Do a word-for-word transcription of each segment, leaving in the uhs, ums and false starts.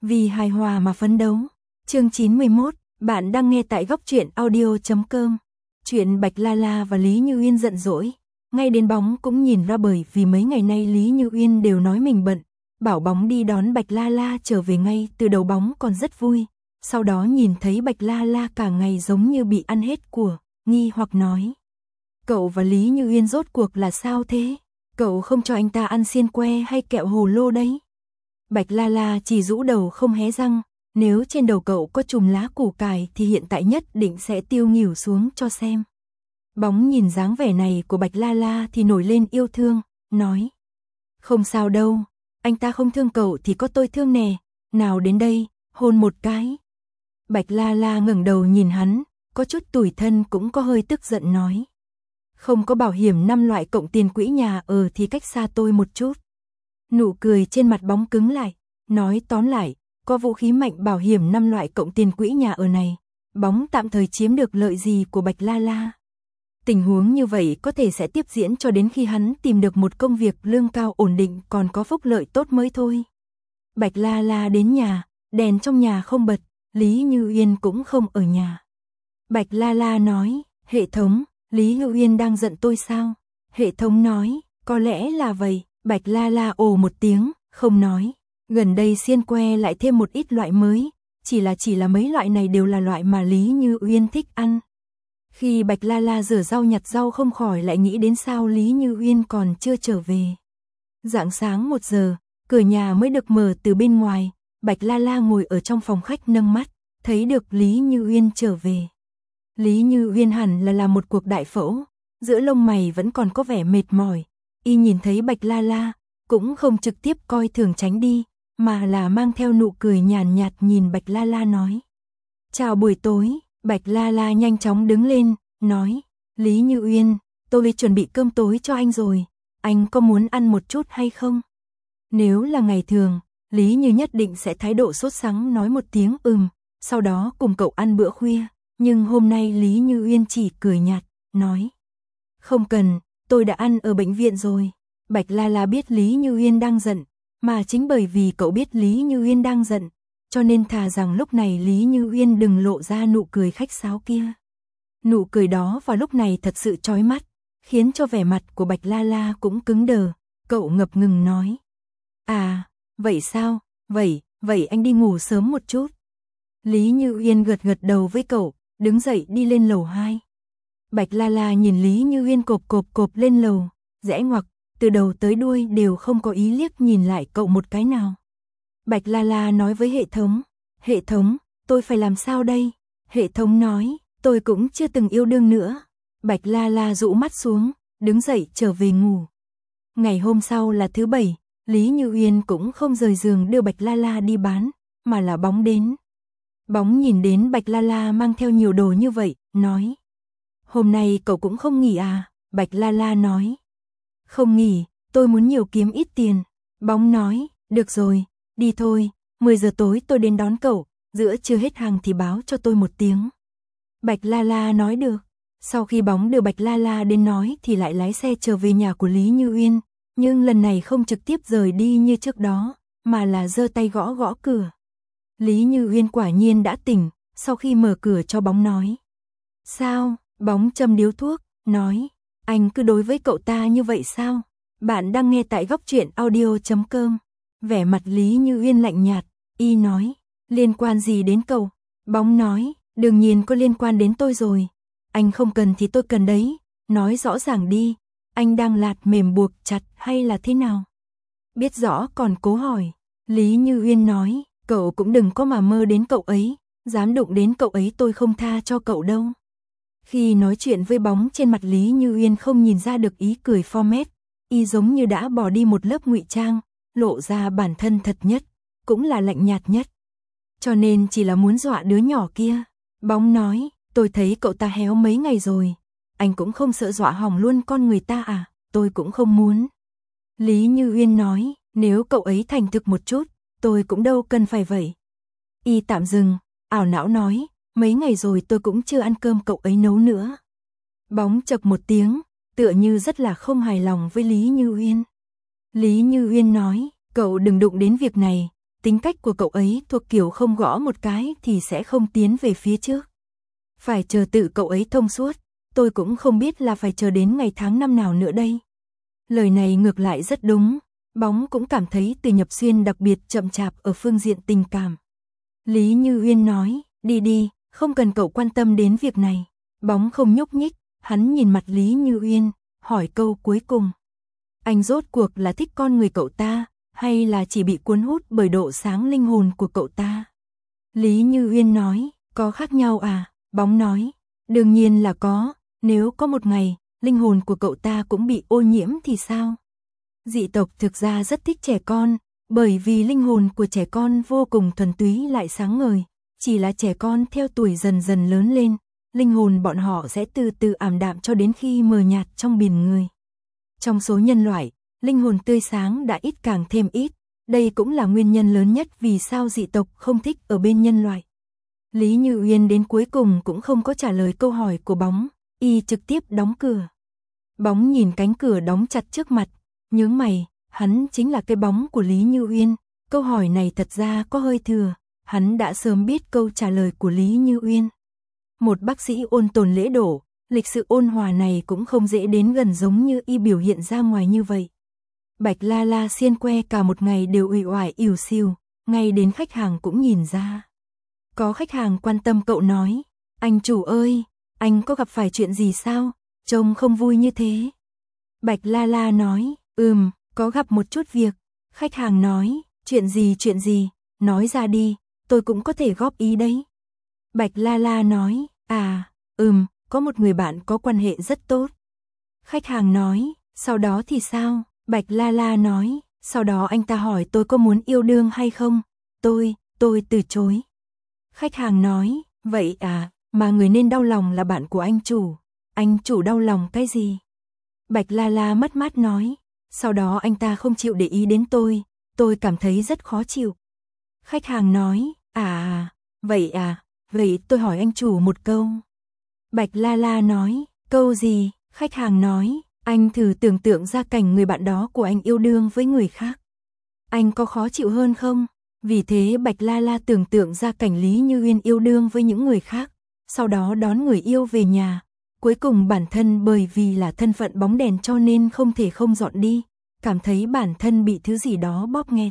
Vì hài hòa mà phấn đấu. Chương chín mươi mốt, bạn đang nghe tại góc truyện audio chấm com. Chuyện Bạch La La và Lý Như Uyên giận dỗi, ngay đến Bóng cũng nhìn ra, bởi vì mấy ngày nay Lý Như Uyên đều nói mình bận, bảo Bóng đi đón Bạch La La trở về ngay. Từ đầu Bóng còn rất vui, sau đó nhìn thấy Bạch La La cả ngày giống như bị ăn hết của, nghi hoặc nói: cậu và Lý Như Uyên rốt cuộc là sao thế? Cậu không cho anh ta ăn xiên que hay kẹo hồ lô đấy? Bạch La La chỉ rũ đầu không hé răng, nếu trên đầu cậu có chùm lá củ cải thì hiện tại nhất định sẽ tiêu nghỉu xuống cho xem. Bóng nhìn dáng vẻ này của Bạch La La thì nổi lên yêu thương, nói: không sao đâu, anh ta không thương cậu thì có tôi thương nè, nào đến đây, hôn một cái. Bạch La La ngẩng đầu nhìn hắn, có chút tủi thân cũng có hơi tức giận nói: không có bảo hiểm năm loại cộng tiền quỹ nhà ở thì cách xa tôi một chút. Nụ cười trên mặt Bóng cứng lại, nói tóm lại, có vũ khí mạnh bảo hiểm năm loại cộng tiền quỹ nhà ở này, Bóng tạm thời chiếm được lợi gì của Bạch La La. Tình huống như vậy có thể sẽ tiếp diễn cho đến khi hắn tìm được một công việc lương cao ổn định còn có phúc lợi tốt mới thôi. Bạch La La đến nhà, đèn trong nhà không bật, Lý Như Uyên cũng không ở nhà. Bạch La La nói: hệ thống, Lý Như Uyên đang giận tôi sao? Hệ thống nói: có lẽ là vậy. Bạch La La ồ một tiếng, không nói. Gần đây xiên que lại thêm một ít loại mới, chỉ là chỉ là mấy loại này đều là loại mà Lý Như Uyên thích ăn. Khi Bạch La La rửa rau nhặt rau không khỏi lại nghĩ đến sao Lý Như Uyên còn chưa trở về. Rạng sáng một giờ, cửa nhà mới được mở từ bên ngoài, Bạch La La ngồi ở trong phòng khách nâng mắt, thấy được Lý Như Uyên trở về. Lý Như Uyên hẳn là làm một cuộc đại phẫu, giữa lông mày vẫn còn có vẻ mệt mỏi. Y nhìn thấy Bạch La La, cũng không trực tiếp coi thường tránh đi, mà là mang theo nụ cười nhàn nhạt nhìn Bạch La La nói: chào buổi tối. Bạch La La nhanh chóng đứng lên, nói: Lý Như Uyên, tôi chuẩn bị cơm tối cho anh rồi, anh có muốn ăn một chút hay không? Nếu là ngày thường, Lý Như nhất định sẽ thái độ sốt sắng nói một tiếng ừm, sau đó cùng cậu ăn bữa khuya, nhưng hôm nay Lý Như Uyên chỉ cười nhạt, nói: không cần, tôi đã ăn ở bệnh viện rồi. Bạch La La biết Lý Như Uyên đang giận, mà chính bởi vì cậu biết Lý Như Uyên đang giận, cho nên thà rằng lúc này Lý Như Uyên đừng lộ ra nụ cười khách sáo kia. Nụ cười đó vào lúc này thật sự chói mắt, khiến cho vẻ mặt của Bạch La La cũng cứng đờ. Cậu ngập ngừng nói: à, vậy sao, vậy, vậy anh đi ngủ sớm một chút. Lý Như Uyên gật gật đầu với cậu, đứng dậy đi lên lầu hai. Bạch La La nhìn Lý Như Uyên cộp cộp cộp lên lầu, rẽ ngoặc, từ đầu tới đuôi đều không có ý liếc nhìn lại cậu một cái nào. Bạch La La nói với hệ thống: hệ thống, tôi phải làm sao đây? Hệ thống nói: tôi cũng chưa từng yêu đương nữa. Bạch La La rũ mắt xuống, đứng dậy trở về ngủ. Ngày hôm sau là thứ bảy, Lý Như Uyên cũng không rời giường đưa Bạch La La đi bán, mà là Bóng đến. Bóng nhìn đến Bạch La La mang theo nhiều đồ như vậy, nói: hôm nay cậu cũng không nghỉ à? Bạch La La nói: không nghỉ, tôi muốn nhiều kiếm ít tiền. Bóng nói: được rồi, đi thôi, mười giờ tối tôi đến đón cậu, giữa trưa hết hàng thì báo cho tôi một tiếng. Bạch La La nói được. Sau khi Bóng đưa Bạch La La đến nói thì lại lái xe trở về nhà của Lý Như Uyên, nhưng lần này không trực tiếp rời đi như trước đó, mà là giơ tay gõ gõ cửa. Lý Như Uyên quả nhiên đã tỉnh, sau khi mở cửa cho Bóng nói: sao? Bóng châm điếu thuốc, nói: anh cứ đối với cậu ta như vậy sao? Bạn đang nghe tại góc truyện audio chấm com. Vẻ mặt Lý Như Uyên lạnh nhạt, y nói: liên quan gì đến cậu? Bóng nói: đương nhiên có liên quan đến tôi rồi. Anh không cần thì tôi cần đấy, nói rõ ràng đi, anh đang lạt mềm buộc chặt hay là thế nào? Biết rõ còn cố hỏi. Lý Như Uyên nói: cậu cũng đừng có mà mơ đến cậu ấy, dám đụng đến cậu ấy tôi không tha cho cậu đâu. Khi nói chuyện với Bóng, trên mặt Lý Như Uyên không nhìn ra được ý cười format, y giống như đã bỏ đi một lớp ngụy trang, lộ ra bản thân thật nhất, cũng là lạnh nhạt nhất. Cho nên chỉ là muốn dọa đứa nhỏ kia. Bóng nói: tôi thấy cậu ta héo mấy ngày rồi, anh cũng không sợ dọa hỏng luôn con người ta à? Tôi cũng không muốn. Lý Như Uyên nói: nếu cậu ấy thành thực một chút, tôi cũng đâu cần phải vậy. Y tạm dừng, ảo não nói: mấy ngày rồi tôi cũng chưa ăn cơm cậu ấy nấu nữa. Bóng chậc một tiếng, tựa như rất là không hài lòng với Lý Như Uyên. Lý Như Uyên nói: cậu đừng đụng đến việc này, Tính cách của cậu ấy thuộc kiểu không gõ một cái thì sẽ không tiến về phía trước. Phải chờ tự cậu ấy thông suốt, tôi cũng không biết là phải chờ đến ngày tháng năm nào nữa đây. Lời này ngược lại rất đúng, Bóng cũng cảm thấy Từ Nhập Xuyên đặc biệt chậm chạp ở phương diện tình cảm. Lý Như Uyên nói, đi đi, không cần cậu quan tâm đến việc này. Bóng không nhúc nhích, hắn nhìn mặt Lý Như Uyên, hỏi câu cuối cùng. Anh rốt cuộc là thích con người cậu ta, hay là chỉ bị cuốn hút bởi độ sáng linh hồn của cậu ta? Lý Như Uyên nói, có khác nhau à? Bóng nói, đương nhiên là có, nếu có một ngày, linh hồn của cậu ta cũng bị ô nhiễm thì sao? Dị tộc thực ra rất thích trẻ con, bởi vì linh hồn của trẻ con vô cùng thuần túy lại sáng ngời, chỉ là trẻ con theo tuổi dần dần lớn lên, linh hồn bọn họ sẽ từ từ ảm đạm cho đến khi mờ nhạt trong biển người. Trong số nhân loại, linh hồn tươi sáng đã ít càng thêm ít, đây cũng là nguyên nhân lớn nhất vì sao dị tộc không thích ở bên nhân loại. Lý Như Uyên đến cuối cùng cũng không có trả lời câu hỏi của Bóng, y trực tiếp đóng cửa. Bóng nhìn cánh cửa đóng chặt trước mặt, nhướng mày, hắn chính là cái bóng của Lý Như Uyên. Câu hỏi này thật ra có hơi thừa, hắn đã sớm biết câu trả lời của Lý Như Uyên. Một bác sĩ ôn tồn lễ độ, lịch sự ôn hòa này cũng không dễ đến gần giống như y biểu hiện ra ngoài như vậy. Bạch La La xiên que cả một ngày đều uể oải ỉu xìu, ngay đến khách hàng cũng nhìn ra. Có khách hàng quan tâm cậu nói, anh chủ ơi, anh có gặp phải chuyện gì sao, trông không vui như thế. Bạch La La nói, ừm, có gặp một chút việc. Khách hàng nói, chuyện gì chuyện gì, nói ra đi, tôi cũng có thể góp ý đấy. Bạch La La nói, à, ừm, có một người bạn có quan hệ rất tốt. Khách hàng nói, sau đó thì sao? Bạch La La nói, sau đó anh ta hỏi tôi có muốn yêu đương hay không? Tôi, tôi từ chối. Khách hàng nói, vậy à, mà người nên đau lòng là bạn của anh chủ. Anh chủ đau lòng cái gì? Bạch La La mất mát nói, sau đó anh ta không chịu để ý đến tôi, tôi cảm thấy rất khó chịu. Khách hàng nói, à, vậy à, vậy tôi hỏi anh chủ một câu. Bạch La La nói, câu gì? Khách hàng nói, anh thử tưởng tượng ra cảnh người bạn đó của anh yêu đương với người khác. Anh có khó chịu hơn không? Vì thế Bạch La La tưởng tượng ra cảnh Lý Như Uyên yêu đương với những người khác, sau đó đón người yêu về nhà. Cuối cùng bản thân bởi vì là thân phận bóng đèn cho nên không thể không dọn đi, cảm thấy bản thân bị thứ gì đó bóp nghẹt.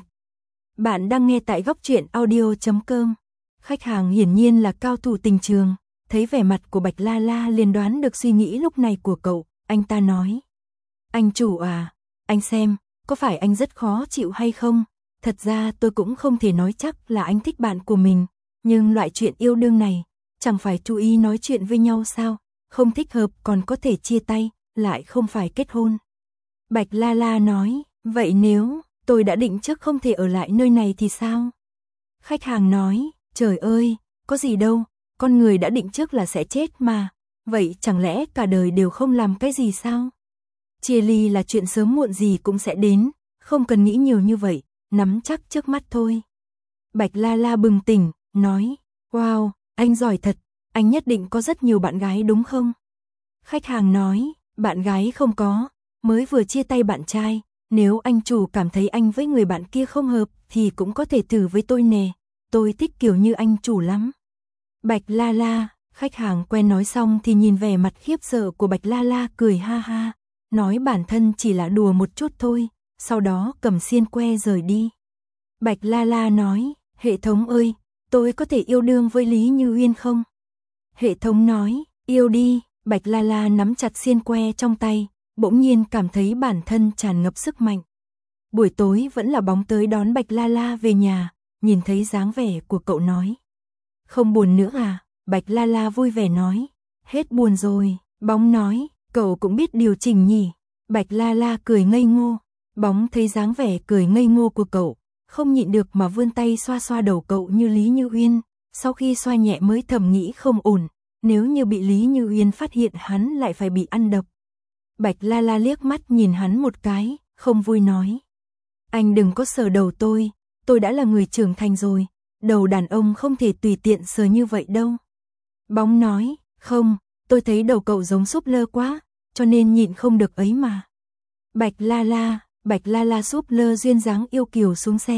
Bạn đang nghe tại góc truyện audio chấm com. Khách hàng hiển nhiên là cao thủ tình trường, thấy vẻ mặt của Bạch La La liền đoán được suy nghĩ lúc này của cậu, anh ta nói. Anh chủ à, anh xem, có phải anh rất khó chịu hay không? Thật ra tôi cũng không thể nói chắc là anh thích bạn của mình, nhưng loại chuyện yêu đương này, chẳng phải chú ý nói chuyện với nhau sao? Không thích hợp còn có thể chia tay, lại không phải kết hôn. Bạch La La nói, vậy nếu tôi đã định trước không thể ở lại nơi này thì sao? Khách hàng nói, trời ơi, có gì đâu, con người đã định trước là sẽ chết mà, vậy chẳng lẽ cả đời đều không làm cái gì sao? Chia ly là chuyện sớm muộn gì cũng sẽ đến, không cần nghĩ nhiều như vậy, nắm chắc trước mắt thôi. Bạch La La bừng tỉnh, nói, wow, anh giỏi thật, anh nhất định có rất nhiều bạn gái đúng không? Khách hàng nói, bạn gái không có, mới vừa chia tay bạn trai, nếu anh chủ cảm thấy anh với người bạn kia không hợp thì cũng có thể thử với tôi nè, tôi thích kiểu như anh chủ lắm. Bạch La La, khách hàng quen nói xong thì nhìn vẻ mặt khiếp sợ của Bạch La La cười ha ha, nói bản thân chỉ là đùa một chút thôi, sau đó cầm xiên que rời đi. Bạch La La nói, hệ thống ơi, tôi có thể yêu đương với Lý Như Uyên không? Hệ thống nói, yêu đi. Bạch La La nắm chặt xiên que trong tay, bỗng nhiên cảm thấy bản thân tràn ngập sức mạnh. Buổi tối vẫn là Bóng tới đón Bạch La La về nhà, nhìn thấy dáng vẻ của cậu nói. Không buồn nữa à? Bạch La La vui vẻ nói. Hết buồn rồi, Bóng nói, cậu cũng biết điều chỉnh nhỉ? Bạch La La cười ngây ngô. Bóng thấy dáng vẻ cười ngây ngô của cậu, không nhịn được mà vươn tay xoa xoa đầu cậu như Lý Như Uyên, sau khi xoa nhẹ mới thầm nghĩ không ổn. Nếu như bị Lý Như Uyên phát hiện hắn lại phải bị ăn độc. Bạch La La liếc mắt nhìn hắn một cái, không vui nói. Anh đừng có sờ đầu tôi, tôi đã là người trưởng thành rồi, đầu đàn ông không thể tùy tiện sờ như vậy đâu. Bóng nói, không, tôi thấy đầu cậu giống súp lơ quá, cho nên nhịn không được ấy mà. Bạch La La, Bạch La La súp lơ duyên dáng yêu kiều xuống xe,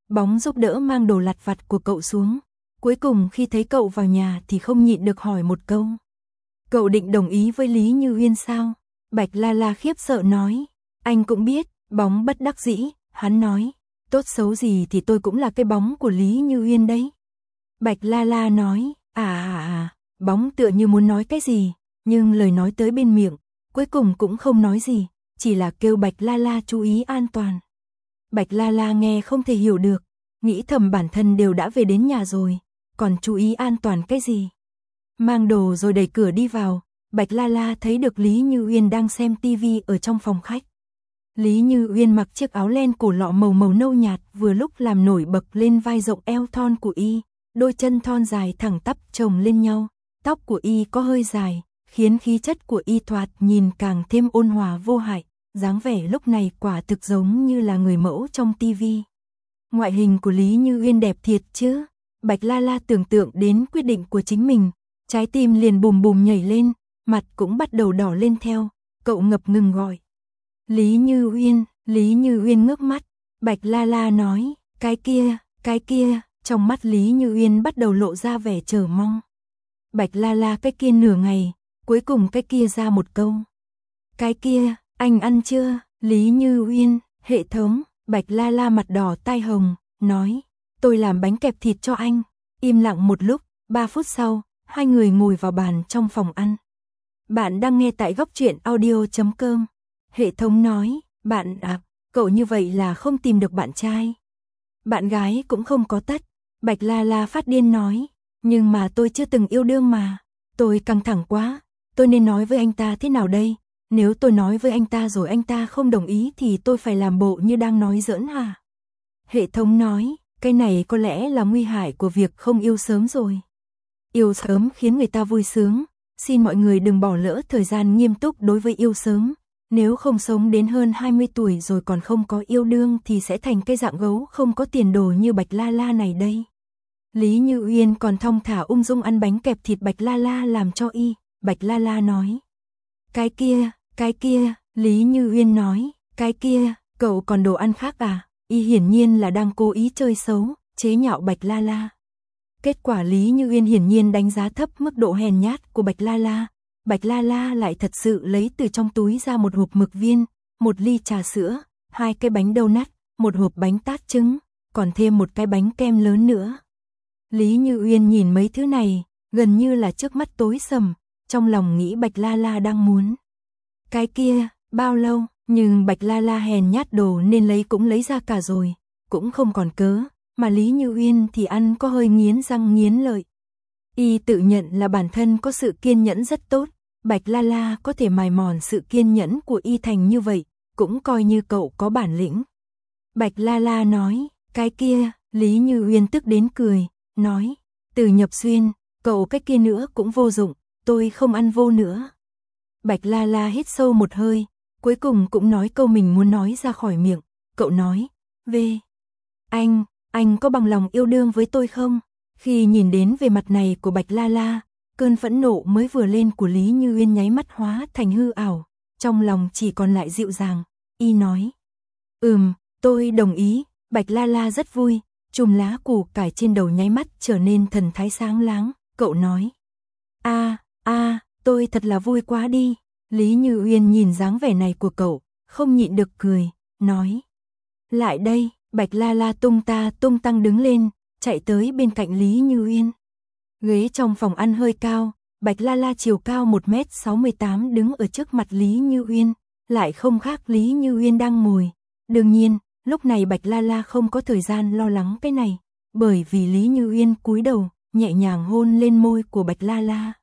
Bóng giúp đỡ mang đồ lặt vặt của cậu xuống. Cuối cùng khi thấy cậu vào nhà thì không nhịn được hỏi một câu. Cậu định đồng ý với Lý Như Uyên sao? Bạch La La khiếp sợ nói. Anh cũng biết, Bóng bất đắc dĩ, hắn nói. Tốt xấu gì thì tôi cũng là cái bóng của Lý Như Uyên đấy. Bạch La La nói. À à à, Bóng tựa như muốn nói cái gì, nhưng lời nói tới bên miệng, cuối cùng cũng không nói gì, chỉ là kêu Bạch La La chú ý an toàn. Bạch La La nghe không thể hiểu được, nghĩ thầm bản thân đều đã về đến nhà rồi, còn chú ý an toàn cái gì. Mang đồ rồi đẩy cửa đi vào, Bạch La La thấy được Lý Như Uyên đang xem tivi ở trong phòng khách. Lý Như Uyên mặc chiếc áo len cổ lọ màu màu nâu nhạt vừa lúc làm nổi bật lên vai rộng eo thon của y, đôi chân thon dài thẳng tắp chồng lên nhau, tóc của y có hơi dài, khiến khí chất của y thoạt nhìn càng thêm ôn hòa vô hại, dáng vẻ lúc này quả thực giống như là người mẫu trong tivi. Ngoại hình của Lý Như Uyên đẹp thiệt chứ? Bạch La La tưởng tượng đến quyết định của chính mình, trái tim liền bùm bùm nhảy lên, mặt cũng bắt đầu đỏ lên theo, cậu ngập ngừng gọi. Lý Như Uyên, Lý Như Uyên ngước mắt, Bạch La La nói, cái kia, cái kia, trong mắt Lý Như Uyên bắt đầu lộ ra vẻ chờ mong. Bạch La La cái kia nửa ngày, cuối cùng cái kia ra một câu. Cái kia, anh ăn chưa? Lý Như Uyên, hệ thống, Bạch La La mặt đỏ tai hồng, nói, tôi làm bánh kẹp thịt cho anh. Im lặng một lúc, ba phút sau, hai người ngồi vào bàn trong phòng ăn. Bạn đang nghe tại góc truyện audio chấm com. Hệ thống nói, bạn à, cậu như vậy là không tìm được bạn trai. Bạn gái cũng không có tất. Bạch La La phát điên nói, nhưng mà tôi chưa từng yêu đương mà. Tôi căng thẳng quá, tôi nên nói với anh ta thế nào đây? Nếu tôi nói với anh ta rồi anh ta không đồng ý thì tôi phải làm bộ như đang nói giỡn hả? Hệ thống nói, cái này có lẽ là nguy hại của việc không yêu sớm rồi. Yêu sớm khiến người ta vui sướng, xin mọi người đừng bỏ lỡ thời gian nghiêm túc đối với yêu sớm. Nếu không sống đến hơn hai mươi tuổi rồi còn không có yêu đương thì sẽ thành cái dạng gấu không có tiền đồ như Bạch La La này đây. Lý Như Uyên còn thong thả ung dung ăn bánh kẹp thịt Bạch La La làm cho y. Bạch La La nói, cái kia, cái kia, Lý Như Uyên nói, cái kia, cậu còn đồ ăn khác à? Y hiển nhiên là đang cố ý chơi xấu, chế nhạo Bạch La La. Kết quả Lý Như Uyên hiển nhiên đánh giá thấp mức độ hèn nhát của Bạch La La. Bạch La La lại thật sự lấy từ trong túi ra một hộp mực viên, một ly trà sữa, hai cái bánh donut, một hộp bánh tát trứng, còn thêm một cái bánh kem lớn nữa. Lý Như Uyên nhìn mấy thứ này, gần như là trước mắt tối sầm, trong lòng nghĩ Bạch La La đang muốn. Cái kia, bao lâu, nhưng Bạch La La hèn nhát đồ nên lấy cũng lấy ra cả rồi, cũng không còn cớ, mà Lý Như Uyên thì ăn có hơi nghiến răng nghiến lợi. Y tự nhận là bản thân có sự kiên nhẫn rất tốt, Bạch La La có thể mài mòn sự kiên nhẫn của y thành như vậy, cũng coi như cậu có bản lĩnh. Bạch La La nói, cái kia, Lý Như Uyên tức đến cười, nói, Từ Nhập Xuyên, cậu cái kia nữa cũng vô dụng, tôi không ăn vô nữa. Bạch La La hít sâu một hơi, cuối cùng cũng nói câu mình muốn nói ra khỏi miệng, cậu nói, về, anh, anh có bằng lòng yêu đương với tôi không? Khi nhìn đến về mặt này của Bạch La La, cơn phẫn nộ mới vừa lên của Lý Như Uyên nháy mắt hóa thành hư ảo, trong lòng chỉ còn lại dịu dàng, y nói. Ừm, tôi đồng ý, Bạch La La rất vui, chùm lá củ cải trên đầu nháy mắt trở nên thần thái sáng láng, cậu nói. A, a, tôi thật là vui quá đi, Lý Như Uyên nhìn dáng vẻ này của cậu, không nhịn được cười, nói. Lại đây, Bạch La La tung ta tung tăng đứng lên, chạy tới bên cạnh Lý Như Uyên. Ghế trong phòng ăn hơi cao, Bạch La La chiều cao một mét sáu mươi tám đứng ở trước mặt Lý Như Uyên, lại không khác Lý Như Uyên đang ngồi. Đương nhiên, lúc này Bạch La La không có thời gian lo lắng cái này, bởi vì Lý Như Uyên cúi đầu, nhẹ nhàng hôn lên môi của Bạch La La.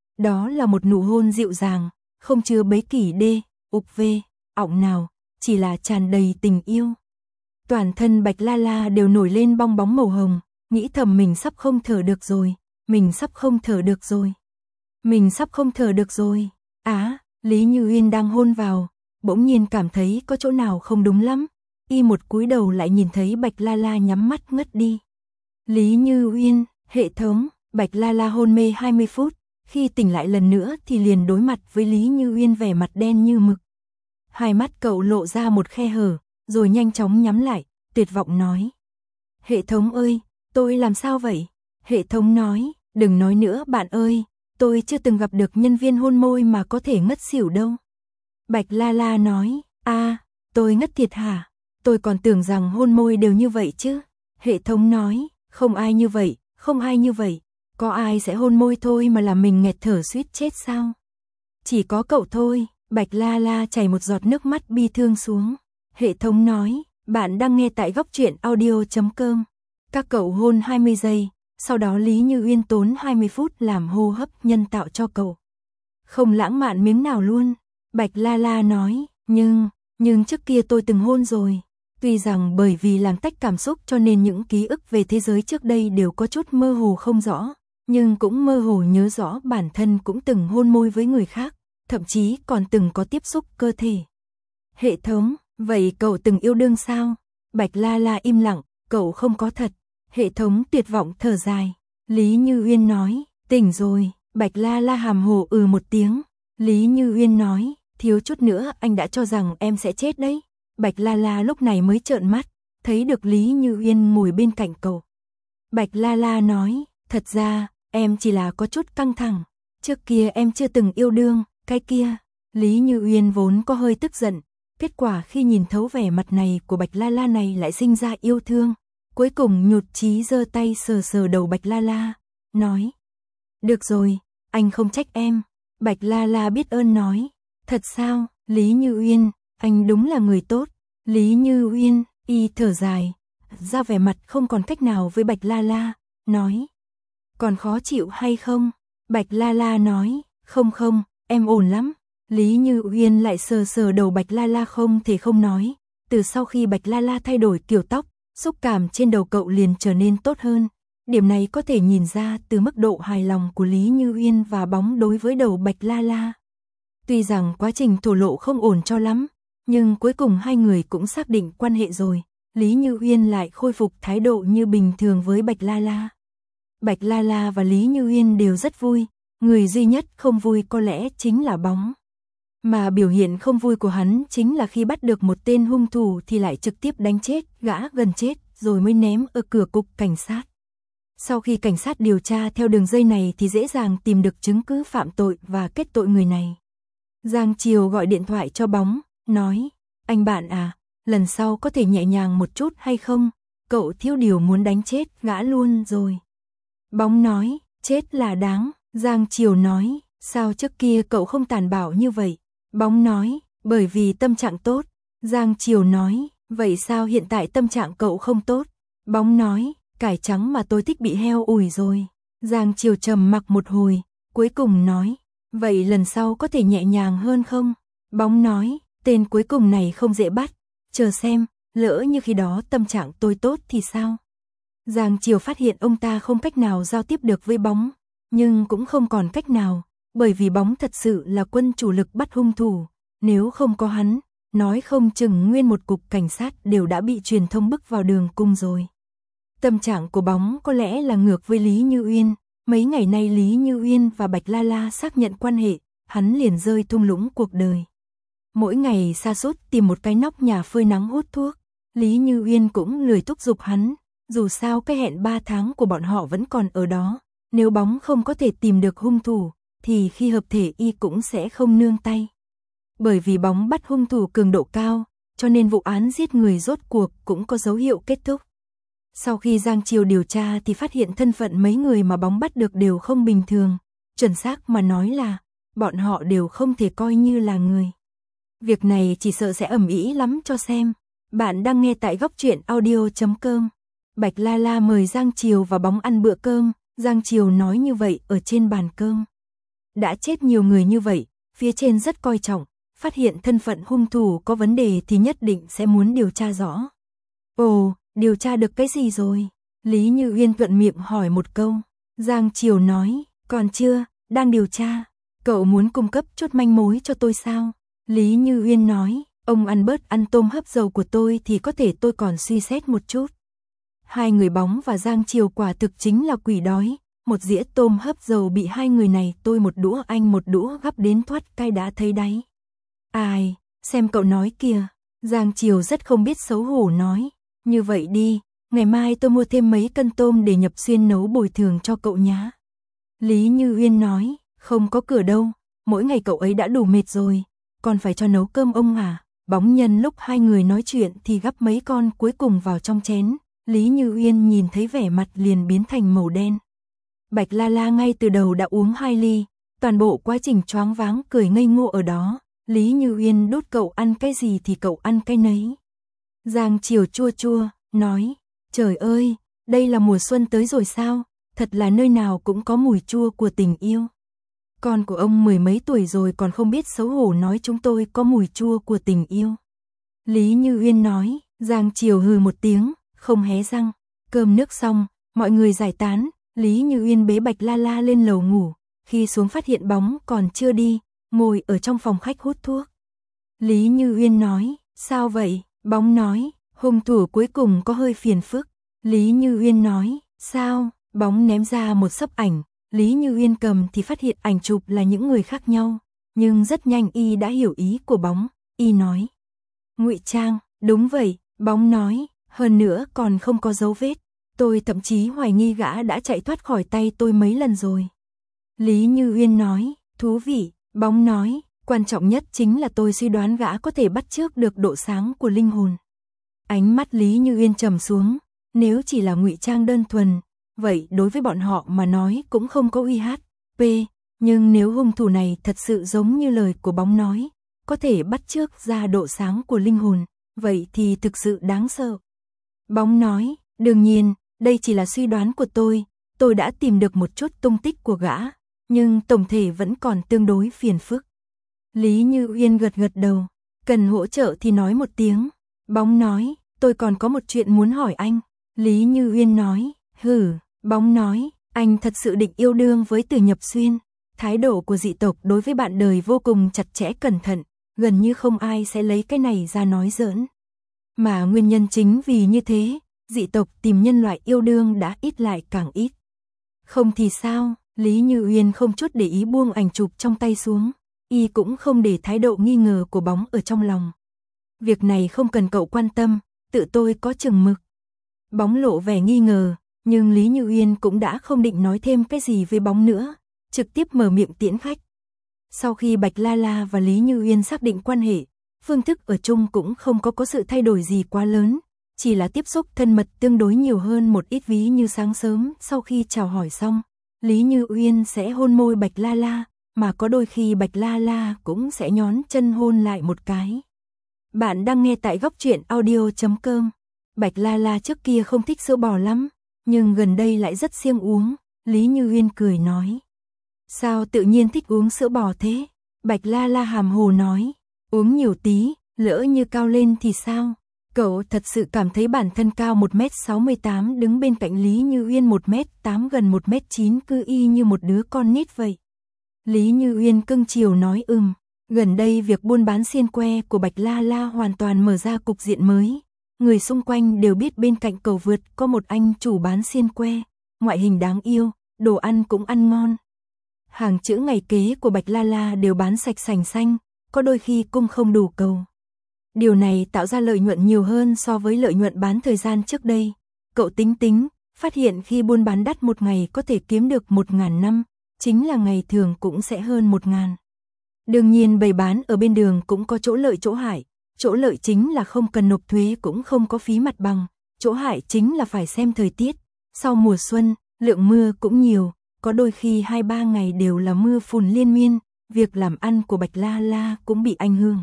Đó là một nụ hôn dịu dàng, không chứa bấy kỷ đê, ục vê, ọng nào, chỉ là tràn đầy tình yêu. Toàn thân Bạch La La đều nổi lên bong bóng màu hồng, nghĩ thầm mình sắp không thở được rồi, mình sắp không thở được rồi. Mình sắp không thở được rồi. Á, Lý Như Uyên đang hôn vào, bỗng nhiên cảm thấy có chỗ nào không đúng lắm. Y một cúi đầu lại nhìn thấy Bạch La La nhắm mắt ngất đi. Lý Như Uyên, hệ thống, Bạch La La hôn mê hai mươi phút, khi tỉnh lại lần nữa thì liền đối mặt với Lý Như Uyên vẻ mặt đen như mực. Hai mắt cậu lộ ra một khe hở, rồi nhanh chóng nhắm lại, tuyệt vọng nói. Hệ thống ơi, tôi làm sao vậy? Hệ thống nói, đừng nói nữa bạn ơi, tôi chưa từng gặp được nhân viên hôn môi mà có thể ngất xỉu đâu. Bạch La La nói, a, tôi ngất thiệt hả? Tôi còn tưởng rằng hôn môi đều như vậy chứ. Hệ thống nói, không ai như vậy, không ai như vậy. Có ai sẽ hôn môi thôi mà làm mình nghẹt thở suýt chết sao? Chỉ có cậu thôi. Bạch La La chảy một giọt nước mắt bi thương xuống. Hệ thống nói, bạn đang nghe tại góc truyện audio chấm com. Các cậu hôn hai mươi giây, sau đó Lý Như Uyên tốn hai mươi phút làm hô hấp nhân tạo cho cậu. Không lãng mạn miếng nào luôn. Bạch La La nói, nhưng, nhưng trước kia tôi từng hôn rồi. Tuy rằng bởi vì làm tách cảm xúc cho nên những ký ức về thế giới trước đây đều có chút mơ hồ không rõ, nhưng cũng mơ hồ nhớ rõ bản thân cũng từng hôn môi với người khác, thậm chí còn từng có tiếp xúc cơ thể. Hệ thống, vậy cậu từng yêu đương sao? Bạch La La im lặng, cậu không có thật. Hệ thống tuyệt vọng thở dài. Lý Như Uyên nói, tỉnh rồi. Bạch La La hàm hồ ừ một tiếng. Lý Như Uyên nói, thiếu chút nữa anh đã cho rằng em sẽ chết đấy. Bạch La La lúc này mới trợn mắt, thấy được Lý Như Uyên ngồi bên cạnh cậu. Bạch La La nói, thật ra, em chỉ là có chút căng thẳng. Trước kia em chưa từng yêu đương, cái kia. Lý Như Uyên vốn có hơi tức giận. Kết quả khi nhìn thấu vẻ mặt này của Bạch La La này lại sinh ra yêu thương. Cuối cùng nhụt chí giơ tay sờ sờ đầu Bạch La La, nói. Được rồi, anh không trách em. Bạch La La biết ơn nói. Thật sao, Lý Như Uyên, anh đúng là người tốt. Lý Như Uyên, y thở dài, ra vẻ mặt không còn cách nào với Bạch La La, nói. Còn khó chịu hay không? Bạch La La nói, không không, em ổn lắm. Lý Như Uyên lại sờ sờ đầu Bạch La La không thể không nói. Từ sau khi Bạch La La thay đổi kiểu tóc, xúc cảm trên đầu cậu liền trở nên tốt hơn. Điểm này có thể nhìn ra từ mức độ hài lòng của Lý Như Uyên và bóng đối với đầu Bạch La La. Tuy rằng quá trình thổ lộ không ổn cho lắm, nhưng cuối cùng hai người cũng xác định quan hệ rồi. Lý Như Uyên lại khôi phục thái độ như bình thường với Bạch La La. Bạch La La và Lý Như Uyên đều rất vui, người duy nhất không vui có lẽ chính là bóng. Mà biểu hiện không vui của hắn chính là khi bắt được một tên hung thủ thì lại trực tiếp đánh chết, gã gần chết, rồi mới ném ở cửa cục cảnh sát. Sau khi cảnh sát điều tra theo đường dây này thì dễ dàng tìm được chứng cứ phạm tội và kết tội người này. Giang Triều gọi điện thoại cho bóng, nói, anh bạn à, lần sau có thể nhẹ nhàng một chút hay không? Cậu thiếu điều muốn đánh chết gã luôn rồi. Bóng nói, chết là đáng. Giang Triều nói, sao trước kia cậu không tàn bạo như vậy? Bóng nói, bởi vì tâm trạng tốt. Giang Triều nói, vậy sao hiện tại tâm trạng cậu không tốt? Bóng nói, cải trắng mà tôi thích bị heo ủi rồi. Giang Triều trầm mặc một hồi, cuối cùng nói, vậy lần sau có thể nhẹ nhàng hơn không? Bóng nói, tên cuối cùng này không dễ bắt, chờ xem, lỡ như khi đó tâm trạng tôi tốt thì sao? Giang Triều phát hiện ông ta không cách nào giao tiếp được với bóng, nhưng cũng không còn cách nào, bởi vì bóng thật sự là quân chủ lực bắt hung thủ, nếu không có hắn, nói không chừng nguyên một cục cảnh sát đều đã bị truyền thông bức vào đường cùng rồi. Tâm trạng của bóng có lẽ là ngược với Lý Như Uyên, mấy ngày nay Lý Như Uyên và Bạch La La xác nhận quan hệ, hắn liền rơi thung lũng cuộc đời. Mỗi ngày sa sút tìm một cái nóc nhà phơi nắng hút thuốc, Lý Như Uyên cũng lười thúc giục hắn, dù sao cái hẹn ba tháng của bọn họ vẫn còn ở đó, nếu bóng không có thể tìm được hung thủ, thì khi hợp thể y cũng sẽ không nương tay. Bởi vì bóng bắt hung thủ cường độ cao, cho nên vụ án giết người rốt cuộc cũng có dấu hiệu kết thúc. Sau khi Giang Triều điều tra thì phát hiện thân phận mấy người mà bóng bắt được đều không bình thường, chuẩn xác mà nói là, bọn họ đều không thể coi như là người. Việc này chỉ sợ sẽ ầm ĩ lắm cho xem. Bạn đang nghe tại góc truyện audio chấm com. Bạch La La mời Giang Triều và bóng ăn bữa cơm, Giang Triều nói như vậy ở trên bàn cơm. Đã chết nhiều người như vậy, phía trên rất coi trọng, phát hiện thân phận hung thủ có vấn đề thì nhất định sẽ muốn điều tra rõ. Ồ, điều tra được cái gì rồi? Lý Như Uyên thuận miệng hỏi một câu. Giang Triều nói, còn chưa, đang điều tra. Cậu muốn cung cấp chút manh mối cho tôi sao? Lý Như Uyên nói, ông ăn bớt ăn tôm hấp dầu của tôi thì có thể tôi còn suy xét một chút. Hai người bóng và Giang Triều quả thực chính là quỷ đói. Một dĩa tôm hấp dầu bị hai người này tôi một đũa anh một đũa gắp đến thoát cay đã thấy đáy. Ai, xem cậu nói kìa. Giang Triều rất không biết xấu hổ nói. Như vậy đi, ngày mai tôi mua thêm mấy cân tôm để nhập xuyên nấu bồi thường cho cậu nhá. Lý Như Uyên nói, không có cửa đâu, mỗi ngày cậu ấy đã đủ mệt rồi, còn phải cho nấu cơm ông à. Bóng nhân lúc hai người nói chuyện thì gắp mấy con cuối cùng vào trong chén, Lý Như Uyên nhìn thấy vẻ mặt liền biến thành màu đen. Bạch La La ngay từ đầu đã uống hai ly, toàn bộ quá trình choáng váng cười ngây ngô ở đó, Lý Như Uyên đút cậu ăn cái gì thì cậu ăn cái nấy. Giang Triều chua chua, nói, trời ơi, đây là mùa xuân tới rồi sao, thật là nơi nào cũng có mùi chua của tình yêu. Con của ông mười mấy tuổi rồi còn không biết xấu hổ nói chúng tôi có mùi chua của tình yêu. Lý Như Uyên nói, Giang Triều hừ một tiếng, không hé răng. Cơm nước xong, mọi người giải tán, Lý Như Uyên bế Bạch La La lên lầu ngủ, khi xuống phát hiện bóng còn chưa đi, ngồi ở trong phòng khách hút thuốc. Lý Như Uyên nói, sao vậy? Bóng nói, hung thủ cuối cùng có hơi phiền phức. Lý Như Uyên nói, sao? Bóng ném ra một xấp ảnh, Lý Như Uyên cầm thì phát hiện ảnh chụp là những người khác nhau, nhưng rất nhanh y đã hiểu ý của bóng, y nói. Ngụy trang, đúng vậy, bóng nói, hơn nữa còn không có dấu vết, tôi thậm chí hoài nghi gã đã chạy thoát khỏi tay tôi mấy lần rồi. Lý Như Uyên nói, thú vị, bóng nói, quan trọng nhất chính là tôi suy đoán gã có thể bắt chước được độ sáng của linh hồn. Ánh mắt Lý Như Uyên trầm xuống, nếu chỉ là ngụy trang đơn thuần, vậy đối với bọn họ mà nói cũng không có uy hiếp, nhưng nếu hung thủ này thật sự giống như lời của bóng nói, có thể bắt chước ra độ sáng của linh hồn, vậy thì thực sự đáng sợ. Bóng nói, đương nhiên, đây chỉ là suy đoán của tôi, tôi đã tìm được một chút tung tích của gã, nhưng tổng thể vẫn còn tương đối phiền phức. Lý Như Uyên gật gật đầu, cần hỗ trợ thì nói một tiếng. Bóng nói, tôi còn có một chuyện muốn hỏi anh. Lý Như Uyên nói, hử, bóng nói, anh thật sự định yêu đương với Từ Nhập Xuyên. Thái độ của dị tộc đối với bạn đời vô cùng chặt chẽ cẩn thận, gần như không ai sẽ lấy cái này ra nói giỡn. Mà nguyên nhân chính vì như thế, dị tộc tìm nhân loại yêu đương đã ít lại càng ít. Không thì sao, Lý Như Uyên không chút để ý buông ảnh chụp trong tay xuống, y cũng không để thái độ nghi ngờ của bóng ở trong lòng. Việc này không cần cậu quan tâm, tự tôi có chừng mực. Bóng lộ vẻ nghi ngờ, nhưng Lý Như Uyên cũng đã không định nói thêm cái gì với bóng nữa, trực tiếp mở miệng tiễn khách. Sau khi Bạch La La và Lý Như Uyên xác định quan hệ, phương thức ở chung cũng không có có sự thay đổi gì quá lớn, chỉ là tiếp xúc thân mật tương đối nhiều hơn một ít, ví như sáng sớm sau khi chào hỏi xong, Lý Như Uyên sẽ hôn môi Bạch La La, mà có đôi khi Bạch La La cũng sẽ nhón chân hôn lại một cái. Bạn đang nghe tại góc truyện audio chấm com. Bạch La La trước kia không thích sữa bò lắm, nhưng gần đây lại rất siêng uống, Lý Như Uyên cười nói. Sao tự nhiên thích uống sữa bò thế? Bạch La La hàm hồ nói, uống nhiều tí, lỡ như cao lên thì sao? Cậu thật sự cảm thấy bản thân cao một mét sáu mươi tám đứng bên cạnh Lý Như Uyên một mét tám gần một mét chín cứ y như một đứa con nít vậy. Lý Như Uyên cưng chiều nói ừm, gần đây việc buôn bán xiên que của Bạch La La hoàn toàn mở ra cục diện mới. Người xung quanh đều biết bên cạnh cầu vượt có một anh chủ bán xiên que, ngoại hình đáng yêu, đồ ăn cũng ăn ngon. Hàng chữ ngày kế của Bạch La La đều bán sạch sành xanh, có đôi khi cung không đủ cầu. Điều này tạo ra lợi nhuận nhiều hơn so với lợi nhuận bán thời gian trước đây. Cậu tính tính, phát hiện khi buôn bán đắt một ngày có thể kiếm được một ngàn năm, chính là ngày thường cũng sẽ hơn một ngàn. Đương nhiên bày bán ở bên đường cũng có chỗ lợi chỗ hại. Chỗ lợi chính là không cần nộp thuế cũng không có phí mặt bằng, chỗ hại chính là phải xem thời tiết. Sau mùa xuân, lượng mưa cũng nhiều, có đôi khi hai ba ngày đều là mưa phùn liên miên, việc làm ăn của Bạch La La cũng bị ảnh hưởng.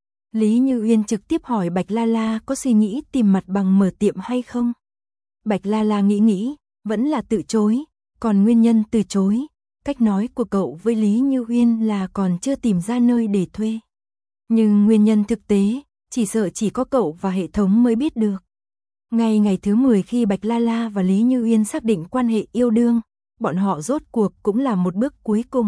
Lý Như Uyên trực tiếp hỏi Bạch La La có suy nghĩ tìm mặt bằng mở tiệm hay không. Bạch La La nghĩ nghĩ, vẫn là từ chối, còn nguyên nhân từ chối, cách nói của cậu với Lý Như Uyên là còn chưa tìm ra nơi để thuê. Nhưng nguyên nhân thực tế, chỉ sợ chỉ có cậu và hệ thống mới biết được. Ngay ngày thứ mười khi Bạch La La và Lý Như Uyên xác định quan hệ yêu đương, bọn họ rốt cuộc cũng là một bước cuối cùng.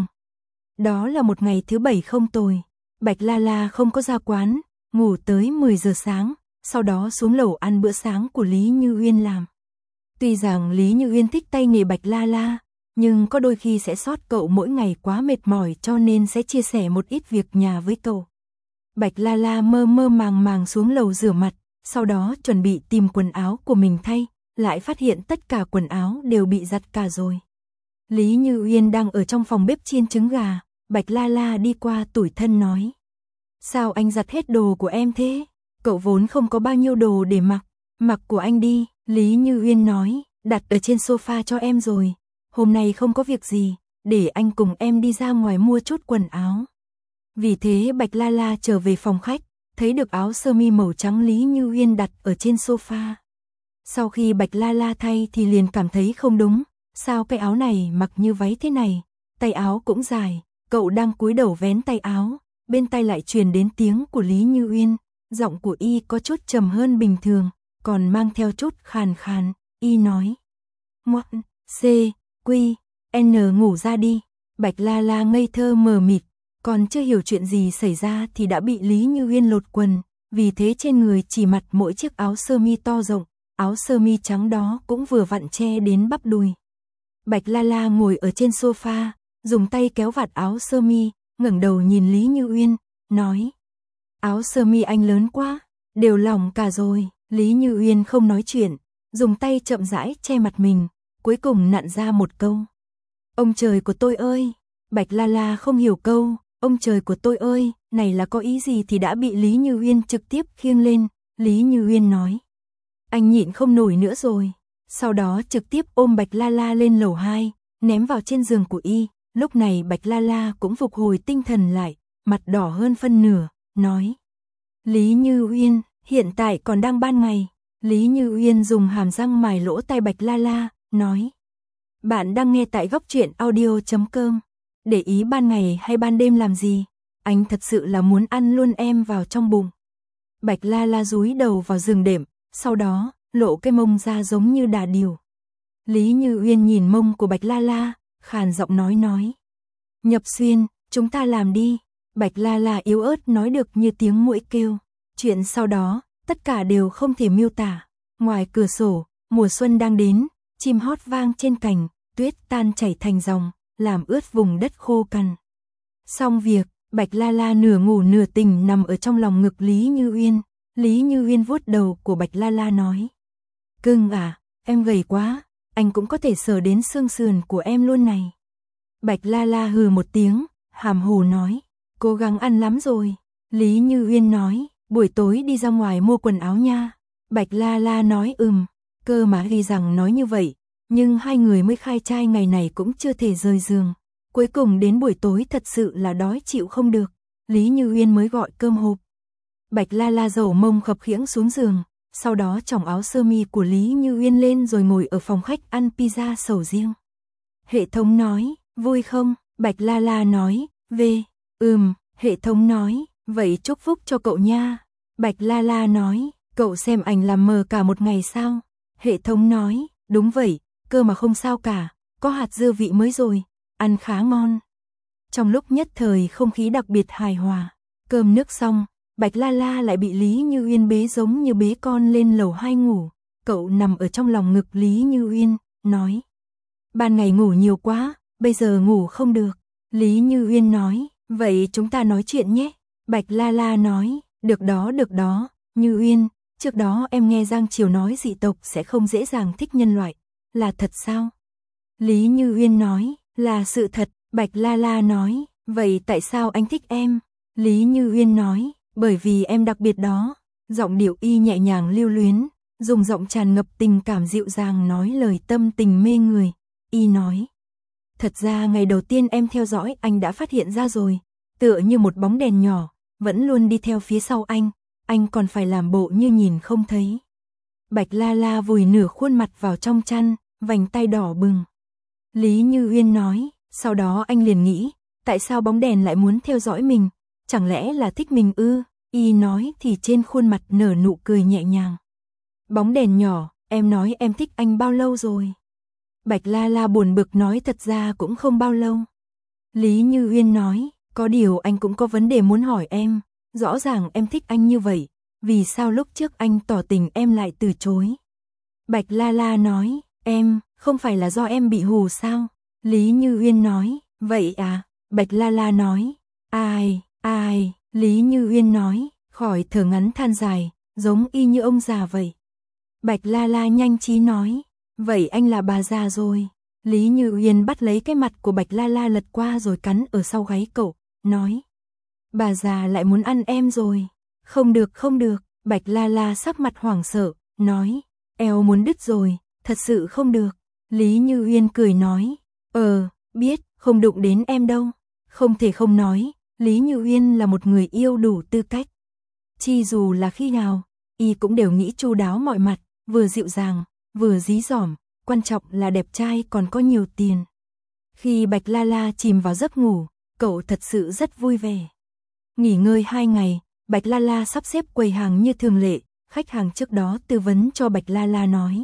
Đó là một ngày thứ bảy không tồi. Bạch La La không có ra quán, ngủ tới mười giờ sáng, sau đó xuống lầu ăn bữa sáng của Lý Như Uyên làm. Tuy rằng Lý Như Uyên thích tay nghề Bạch La La, nhưng có đôi khi sẽ sót cậu mỗi ngày quá mệt mỏi cho nên sẽ chia sẻ một ít việc nhà với cậu. Bạch La La mơ mơ màng màng xuống lầu rửa mặt, sau đó chuẩn bị tìm quần áo của mình thay, lại phát hiện tất cả quần áo đều bị giặt cả rồi. Lý Như Uyên đang ở trong phòng bếp chiên trứng gà, Bạch La La đi qua tủi thân nói. Sao anh giặt hết đồ của em thế? Cậu vốn không có bao nhiêu đồ để mặc, mặc của anh đi, Lý Như Uyên nói, đặt ở trên sofa cho em rồi. Hôm nay không có việc gì, để anh cùng em đi ra ngoài mua chút quần áo. Vì thế Bạch La La trở về phòng khách, thấy được áo sơ mi màu trắng Lý Như Uyên đặt ở trên sofa. Sau khi Bạch La La thay thì liền cảm thấy không đúng, sao cái áo này mặc như váy thế này, tay áo cũng dài, cậu đang cúi đầu vén tay áo, bên tai lại truyền đến tiếng của Lý Như Uyên, giọng của y có chút trầm hơn bình thường, còn mang theo chút khàn khàn, y nói. Ngoan, C, Quy, N ngủ ra đi. Bạch La La ngây thơ mờ mịt, còn chưa hiểu chuyện gì xảy ra thì đã bị Lý Như Uyên lột quần, vì thế trên người chỉ mặc mỗi chiếc áo sơ mi to rộng, áo sơ mi trắng đó cũng vừa vặn che đến bắp đùi. Bạch La La ngồi ở trên sofa, dùng tay kéo vạt áo sơ mi, ngẩng đầu nhìn Lý Như Uyên, nói. Áo sơ mi anh lớn quá, đều lỏng cả rồi. Lý Như Uyên không nói chuyện, dùng tay chậm rãi che mặt mình, cuối cùng nặn ra một câu. Ông trời của tôi ơi! Bạch La La không hiểu câu, ông trời của tôi ơi, này là có ý gì thì đã bị Lý Như Uyên trực tiếp khiêng lên. Lý Như Uyên nói. Anh nhịn không nổi nữa rồi. Sau đó trực tiếp ôm Bạch La La lên lầu hai, ném vào trên giường của y. Lúc này Bạch La La cũng phục hồi tinh thần lại, mặt đỏ hơn phân nửa, nói. Lý Như Uyên, hiện tại còn đang ban ngày. Lý Như Uyên dùng hàm răng mài lỗ tai Bạch La La, nói. Bạn đang nghe tại góc truyện audio chấm com. Để ý ban ngày hay ban đêm làm gì? Anh thật sự là muốn ăn luôn em vào trong bụng. Bạch La La dúi đầu vào giường đệm, sau đó lộ cái mông ra giống như đà điểu. Lý Như Uyên nhìn mông của Bạch La La, khàn giọng nói nói. Nhập Xuyên, chúng ta làm đi. Bạch La La yếu ớt nói được như tiếng muỗi kêu. Chuyện sau đó, tất cả đều không thể miêu tả. Ngoài cửa sổ, mùa xuân đang đến, chim hót vang trên cành, tuyết tan chảy thành dòng, làm ướt vùng đất khô cằn. Xong việc, Bạch La La nửa ngủ nửa tỉnh nằm ở trong lòng ngực Lý Như Uyên. Lý Như Uyên vuốt đầu của Bạch La La nói. Cưng à, em gầy quá, anh cũng có thể sờ đến xương sườn của em luôn này. Bạch La La hừ một tiếng, hàm hồ nói. Cố gắng ăn lắm rồi. Lý Như Uyên nói, buổi tối đi ra ngoài mua quần áo nha. Bạch La La nói ừm, cơ mà ghi rằng nói như vậy, nhưng hai người mới khai trai ngày này cũng chưa thể rời giường. Cuối cùng đến buổi tối thật sự là đói chịu không được, Lý Như Uyên mới gọi cơm hộp. Bạch La La dầu mông khập khiễng xuống giường, sau đó chồng áo sơ mi của Lý Như Uyên lên rồi ngồi ở phòng khách ăn pizza sầu riêng. Hệ thống nói, vui không? Bạch La La nói, về, ừm, hệ thống nói, vậy chúc phúc cho cậu nha. Bạch La La nói, cậu xem ảnh làm mờ cả một ngày sao? Hệ thống nói, đúng vậy, cơ mà không sao cả, có hạt dưa vị mới rồi, ăn khá ngon. Trong lúc nhất thời không khí đặc biệt hài hòa, cơm nước xong, Bạch La La lại bị Lý Như Uyên bế giống như bế con lên lầu hai ngủ. Cậu nằm ở trong lòng ngực Lý Như Uyên, nói. Ban ngày ngủ nhiều quá, bây giờ ngủ không được. Lý Như Uyên nói, vậy chúng ta nói chuyện nhé. Bạch La La nói, được đó được đó, Như Uyên, trước đó em nghe Giang Triều nói dị tộc sẽ không dễ dàng thích nhân loại, là thật sao? Lý Như Uyên nói, là sự thật. Bạch La La nói, vậy tại sao anh thích em? Lý Như Uyên nói, bởi vì em đặc biệt đó. Giọng điệu y nhẹ nhàng lưu luyến, dùng giọng tràn ngập tình cảm dịu dàng nói lời tâm tình mê người. Y nói, thật ra ngày đầu tiên em theo dõi anh đã phát hiện ra rồi, tựa như một bóng đèn nhỏ, vẫn luôn đi theo phía sau anh, anh còn phải làm bộ như nhìn không thấy. Bạch La La vùi nửa khuôn mặt vào trong chăn, vành tay đỏ bừng. Lý Như Uyên nói, sau đó anh liền nghĩ, tại sao bóng đèn lại muốn theo dõi mình, chẳng lẽ là thích mình ư? Y nói thì trên khuôn mặt nở nụ cười nhẹ nhàng. Bóng đèn nhỏ, em nói em thích anh bao lâu rồi? Bạch La La buồn bực nói thật ra cũng không bao lâu. Lý Như Uyên nói, có điều anh cũng có vấn đề muốn hỏi em, rõ ràng em thích anh như vậy, vì sao lúc trước anh tỏ tình em lại từ chối? Bạch La La nói, em, không phải là do em bị hù sao? Lý Như Uyên nói, vậy à? Bạch La La nói, ai, ai? Lý Như Uyên nói, khỏi thở ngắn than dài, giống y như ông già vậy. Bạch La La nhanh trí nói, vậy anh là bà già rồi. Lý Như Uyên bắt lấy cái mặt của Bạch La La lật qua rồi cắn ở sau gáy cậu, nói. Bà già lại muốn ăn em rồi. Không được không được, Bạch La La sắc mặt hoảng sợ, nói. Eo muốn đứt rồi, thật sự không được. Lý Như Uyên cười nói. Ờ, biết, không đụng đến em đâu. Không thể không nói, Lý Như Uyên là một người yêu đủ tư cách. Chi dù là khi nào, y cũng đều nghĩ chu đáo mọi mặt, vừa dịu dàng, vừa dí dỏm, quan trọng là đẹp trai còn có nhiều tiền. Khi Bạch La La chìm vào giấc ngủ, cậu thật sự rất vui vẻ. Nghỉ ngơi hai ngày, Bạch La La sắp xếp quầy hàng như thường lệ, khách hàng trước đó tư vấn cho Bạch La La nói.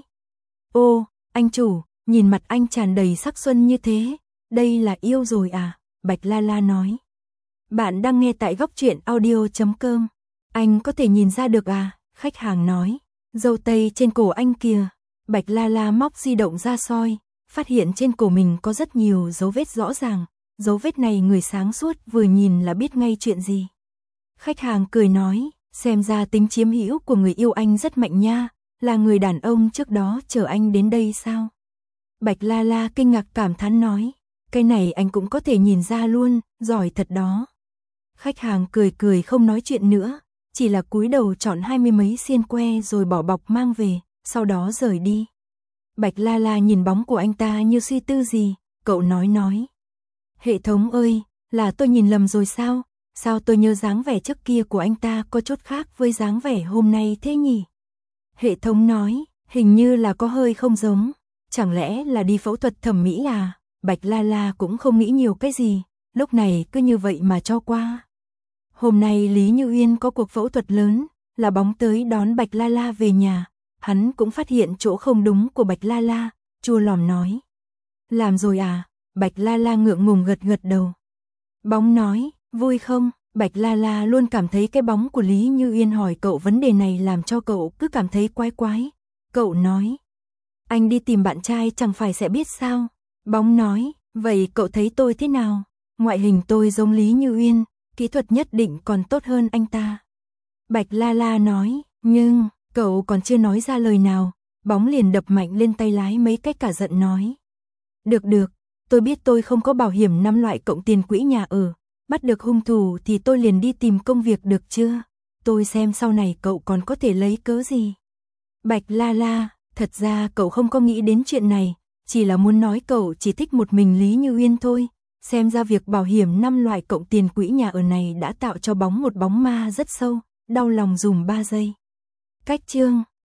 Ô, anh chủ, nhìn mặt anh tràn đầy sắc xuân như thế, đây là yêu rồi à? Bạch La La nói. Bạn đang nghe tại góc truyện audio chấm com. Anh có thể nhìn ra được à? Khách hàng nói. Dâu tây trên cổ anh kìa. Bạch La La móc di động ra soi, phát hiện trên cổ mình có rất nhiều dấu vết rõ ràng. Dấu vết này người sáng suốt vừa nhìn là biết ngay chuyện gì. Khách hàng cười nói, xem ra tính chiếm hữu của người yêu anh rất mạnh nha, là người đàn ông trước đó chở anh đến đây sao? Bạch La La kinh ngạc cảm thán nói, cái này anh cũng có thể nhìn ra luôn, giỏi thật đó. Khách hàng cười cười không nói chuyện nữa, chỉ là cúi đầu chọn hai mươi mấy xiên que rồi bỏ bọc mang về, sau đó rời đi. Bạch La La nhìn bóng của anh ta như suy tư gì, cậu nói nói. Hệ thống ơi, là tôi nhìn lầm rồi sao? Sao tôi nhớ dáng vẻ trước kia của anh ta có chút khác với dáng vẻ hôm nay thế nhỉ? Hệ thống nói, hình như là có hơi không giống, chẳng lẽ là đi phẫu thuật thẩm mỹ à? Bạch La La cũng không nghĩ nhiều cái gì, lúc này cứ như vậy mà cho qua. Hôm nay Lý Như Uyên có cuộc phẫu thuật lớn, là bóng tới đón Bạch La La về nhà, hắn cũng phát hiện chỗ không đúng của Bạch La La, chua lòm nói. Làm rồi à? Bạch La La ngượng ngùng gật gật đầu. Bóng nói, vui không? Bạch La La luôn cảm thấy cái bóng của Lý Như Uyên hỏi cậu vấn đề này làm cho cậu cứ cảm thấy quái quái. Cậu nói, anh đi tìm bạn trai chẳng phải sẽ biết sao? Bóng nói, vậy cậu thấy tôi thế nào? Ngoại hình tôi giống Lý Như Uyên, kỹ thuật nhất định còn tốt hơn anh ta. Bạch La La nói, nhưng, cậu còn chưa nói ra lời nào, bóng liền đập mạnh lên tay lái mấy cái cả giận nói. Được được, tôi biết tôi không có bảo hiểm năm loại cộng tiền quỹ nhà ở, bắt được hung thủ thì tôi liền đi tìm công việc được chưa? Tôi xem sau này cậu còn có thể lấy cớ gì. Bạch La La, thật ra cậu không có nghĩ đến chuyện này, chỉ là muốn nói cậu chỉ thích một mình Lý Như Uyên thôi. Xem ra việc bảo hiểm năm loại cộng tiền quỹ nhà ở này đã tạo cho bóng một bóng ma rất sâu, đau lòng dùm ba giây. Cách chương